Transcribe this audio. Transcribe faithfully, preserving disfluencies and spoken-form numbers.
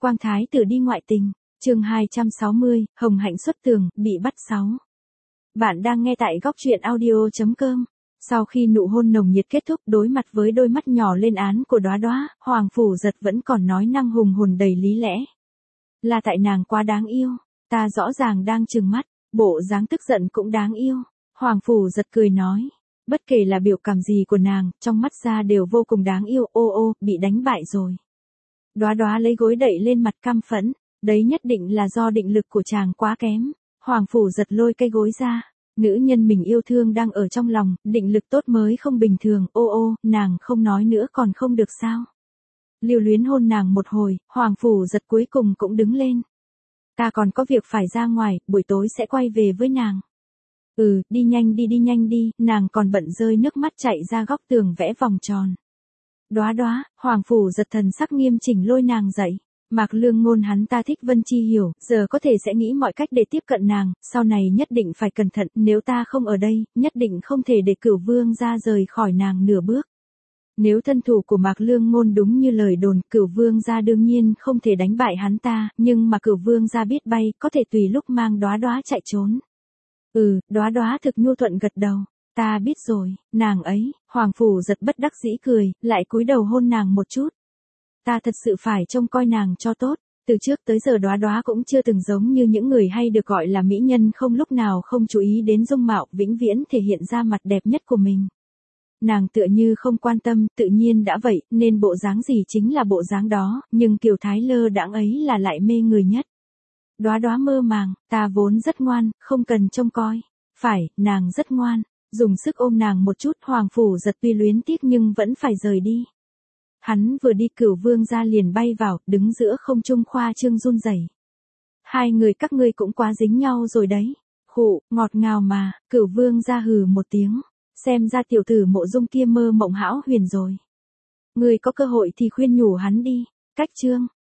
Quang thái tử đi ngoại tình, chương hai trăm sáu mươi, Hồng Hạnh xuất tường, bị bắt sáu. Bạn đang nghe tại góc truyện audio chấm com. Sau khi nụ hôn nồng nhiệt kết thúc, đối mặt với đôi mắt nhỏ lên án của Đóa Đóa, Hoàng Phủ Giật vẫn còn nói năng hùng hồn đầy lý lẽ. Là tại nàng quá đáng yêu, ta rõ ràng đang trừng mắt, bộ dáng tức giận cũng đáng yêu. Hoàng Phủ Giật cười nói, bất kể là biểu cảm gì của nàng, trong mắt ra đều vô cùng đáng yêu. Ô ô, bị đánh bại rồi. Đóa Đóa lấy gối đậy lên mặt căm phẫn, đấy nhất định là do định lực của chàng quá kém. Hoàng Phủ Giật lôi cây gối ra, nữ nhân mình yêu thương đang ở trong lòng, định lực tốt mới không bình thường. Ô ô, nàng không nói nữa còn không được sao? Lưu luyến hôn nàng một hồi, Hoàng Phủ Giật cuối cùng cũng đứng lên. Ta còn có việc phải ra ngoài, buổi tối sẽ quay về với nàng. Ừ, đi nhanh đi đi nhanh đi, nàng còn bận rơi nước mắt chạy ra góc tường vẽ vòng tròn. Đóa Đóa, Hoàng Phủ Giật thần sắc nghiêm chỉnh lôi nàng dậy. Mạc Lương Ngôn hắn ta thích Vân Chi Hiểu, giờ có thể sẽ nghĩ mọi cách để tiếp cận nàng, sau này nhất định phải cẩn thận, nếu ta không ở đây, nhất định không thể để Cửu Vương gia rời khỏi nàng nửa bước. Nếu thân thủ của Mạc Lương Ngôn đúng như lời đồn, Cửu Vương gia đương nhiên không thể đánh bại hắn ta, nhưng mà Cửu Vương gia biết bay, có thể tùy lúc mang Đóa Đóa chạy trốn. Ừ, Đóa Đóa thực nhu thuận gật đầu. Ta biết rồi, nàng ấy. Hoàng Phủ Giật bất đắc dĩ cười, lại cúi đầu hôn nàng một chút. Ta thật sự phải trông coi nàng cho tốt, từ trước tới giờ Đóa Đóa cũng chưa từng giống như những người hay được gọi là mỹ nhân không lúc nào không chú ý đến dung mạo, vĩnh viễn thể hiện ra mặt đẹp nhất của mình. Nàng tựa như không quan tâm, tự nhiên đã vậy, nên bộ dáng gì chính là bộ dáng đó, nhưng kiều thái lơ đãng ấy là lại mê người nhất. Đóa Đóa mơ màng, ta vốn rất ngoan, không cần trông coi. Phải, nàng rất ngoan. Dùng sức ôm nàng một chút. Hoàng Phủ Giật tuy luyến tiếc nhưng vẫn phải rời đi. Hắn vừa đi Cửu Vương gia liền bay vào, đứng giữa không trung khoa trương run rẩy. Hai người các ngươi cũng quá dính nhau rồi đấy. Khụ, ngọt ngào mà. Cửu Vương gia hừ một tiếng. Xem ra tiểu tử Mộ Dung kia mơ mộng hão huyền rồi. Ngươi có cơ hội thì khuyên nhủ hắn đi. Cách chương.